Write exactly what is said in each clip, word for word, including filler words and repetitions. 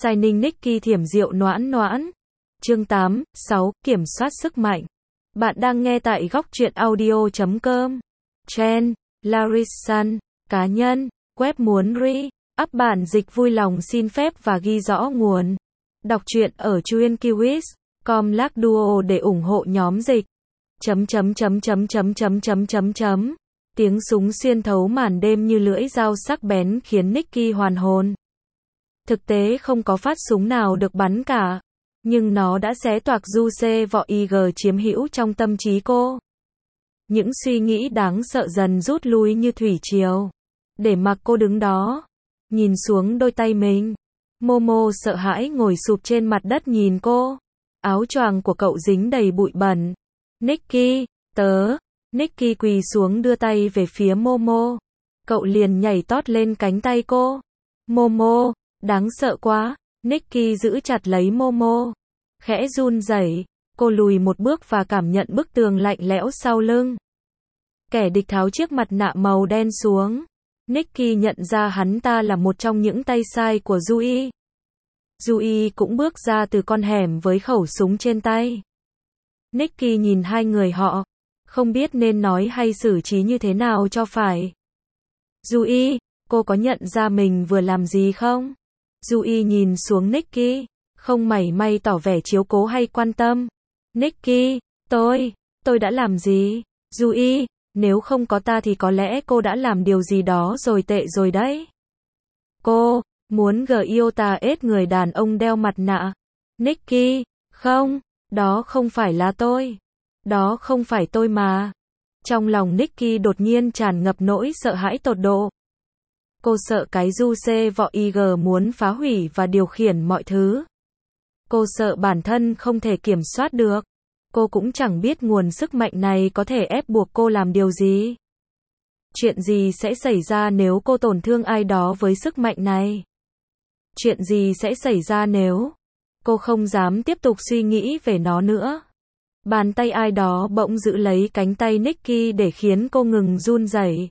Signing Nicky thiểm rượu noãn noãn. Chương tám, sáu, kiểm soát sức mạnh. Bạn đang nghe tại góc truyện audio chấm com. Chen, Larissan, cá nhân, web muốn re, up bản dịch vui lòng xin phép và ghi rõ nguồn. Đọc truyện ở chuyenkiwis chấm com slash duo để ủng hộ nhóm dịch. Chấm chấm chấm chấm chấm chấm chấm chấm chấm. Tiếng súng xuyên thấu màn đêm như lưỡi dao sắc bén khiến Nicky hoàn hồn. Thực tế không có phát súng nào được bắn cả, nhưng nó đã xé toạc du xê vọ i giê chiếm hữu trong tâm trí cô. Những suy nghĩ đáng sợ dần rút lui như thủy triều, để mặc cô đứng đó, nhìn xuống đôi tay mình. Momo sợ hãi ngồi sụp trên mặt đất nhìn cô. Áo choàng của cậu dính đầy bụi bẩn. Nicky, tớ. Nicky quỳ xuống đưa tay về phía Momo. Cậu liền nhảy tót lên cánh tay cô. Momo, đáng sợ quá. Nicky giữ chặt lấy Momo. Khẽ run rẩy, cô lùi một bước và cảm nhận bức tường lạnh lẽo sau lưng. Kẻ địch tháo chiếc mặt nạ màu đen xuống. Nicky nhận ra hắn ta là một trong những tay sai của Yui. Yui cũng bước ra từ con hẻm với khẩu súng trên tay. Nicky nhìn hai người họ, không biết nên nói hay xử trí như thế nào cho phải. Yui, cô có nhận ra mình vừa làm gì không? Yui nhìn xuống Nicky, không mảy may tỏ vẻ chiếu cố hay quan tâm. Nicky, tôi, tôi đã làm gì? Yui, nếu không có ta thì có lẽ cô đã làm điều gì đó rồi tệ rồi đấy. Cô, muốn gờ yêu ta ết người đàn ông đeo mặt nạ. Nicky, không, đó không phải là tôi. Đó không phải tôi mà. Trong lòng Nicky đột nhiên tràn ngập nỗi sợ hãi tột độ. Cô sợ cái du xê vọ i giê muốn phá hủy và điều khiển mọi thứ. Cô sợ bản thân không thể kiểm soát được. Cô cũng chẳng biết nguồn sức mạnh này có thể ép buộc cô làm điều gì. Chuyện gì sẽ xảy ra nếu cô tổn thương ai đó với sức mạnh này? Chuyện gì sẽ xảy ra nếu cô không dám tiếp tục suy nghĩ về nó nữa? Bàn tay ai đó bỗng giữ lấy cánh tay Nicky để khiến cô ngừng run rẩy.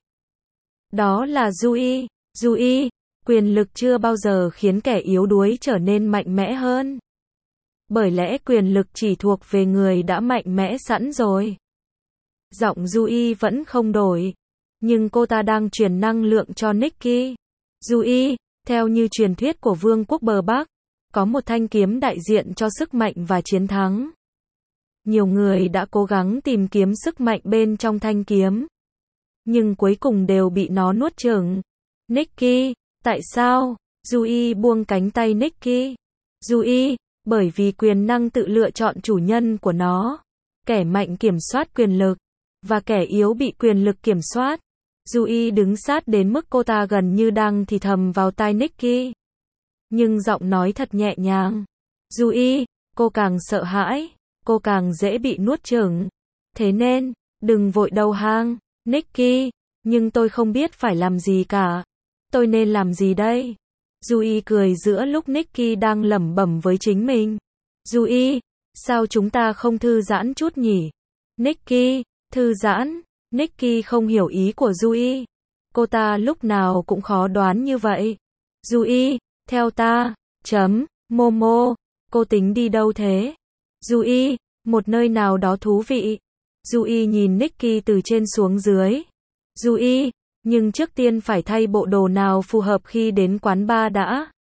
Đó là Yui. Yui, quyền lực chưa bao giờ khiến kẻ yếu đuối trở nên mạnh mẽ hơn. Bởi lẽ quyền lực chỉ thuộc về người đã mạnh mẽ sẵn rồi. Giọng Yui vẫn không đổi, nhưng cô ta đang truyền năng lượng cho Nicky. Yui, theo như truyền thuyết của Vương quốc bờ Bắc, có một thanh kiếm đại diện cho sức mạnh và chiến thắng. Nhiều người đã cố gắng tìm kiếm sức mạnh bên trong thanh kiếm, nhưng cuối cùng đều bị nó nuốt chửng. Nicky, tại sao? Yui buông cánh tay Nicky. Yui, bởi vì quyền năng tự lựa chọn chủ nhân của nó. Kẻ mạnh kiểm soát quyền lực, và kẻ yếu bị quyền lực kiểm soát. Yui đứng sát đến mức cô ta gần như đang thì thầm vào tai Nicky. Nhưng giọng nói thật nhẹ nhàng. Yui, cô càng sợ hãi, cô càng dễ bị nuốt chửng. Thế nên, đừng vội đầu hàng, Nicky. Nhưng tôi không biết phải làm gì cả. Tôi nên làm gì đây? Yui cười giữa lúc Nicky đang lẩm bẩm với chính mình. Yui, sao chúng ta không thư giãn chút nhỉ? Nicky, thư giãn? Nicky không hiểu ý của Yui. Cô ta lúc nào cũng khó đoán như vậy. Yui, theo ta, chấm, Momo, cô tính đi đâu thế? Yui, một nơi nào đó thú vị. Yui nhìn Nicky từ trên xuống dưới. Yui, nhưng trước tiên phải thay bộ đồ nào phù hợp khi đến quán bar đã.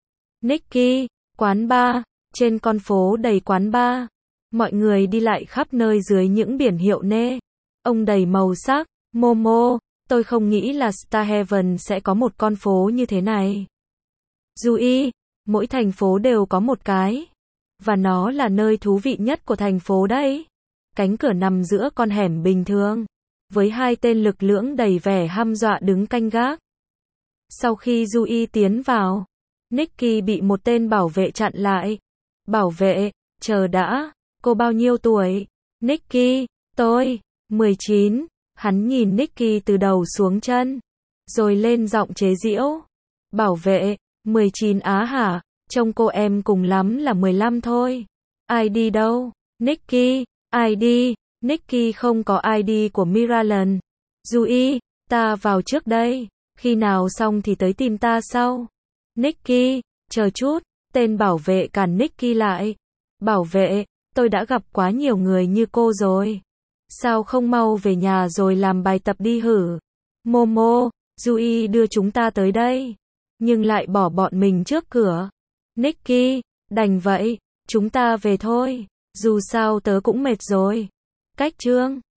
Nicky, quán bar, trên con phố đầy quán bar. Mọi người đi lại khắp nơi dưới những biển hiệu nê ông đầy màu sắc. Momo, tôi không nghĩ là Star Heaven sẽ có một con phố như thế này. Yui, mỗi thành phố đều có một cái. Và nó là nơi thú vị nhất của thành phố đấy. Cánh cửa nằm giữa con hẻm bình thường, với hai tên lực lưỡng đầy vẻ hăm dọa đứng canh gác. Sau khi Yui tiến vào, Nicky bị một tên bảo vệ chặn lại. Bảo vệ, chờ đã, cô bao nhiêu tuổi? Nicky, tôi, mười chín. Hắn nhìn Nicky từ đầu xuống chân, rồi lên giọng chế giễu. Bảo vệ, mười chín á hả? Trông cô em cùng lắm là mười lăm thôi. i đê đâu? Nicky, i đê. Nicky không có i đê của Miralan. Yui, ta vào trước đây. Khi nào xong thì tới tìm ta sau. Nicky, chờ chút, Tên bảo vệ cản Nicky lại. Bảo vệ, tôi đã gặp quá nhiều người như cô rồi. Sao không mau về nhà rồi làm bài tập đi hử? Momo, Yui đưa chúng ta tới đây. Nhưng lại bỏ bọn mình trước cửa. Nicky, đành vậy, chúng ta về thôi. Dù sao tớ cũng mệt rồi. Cách chương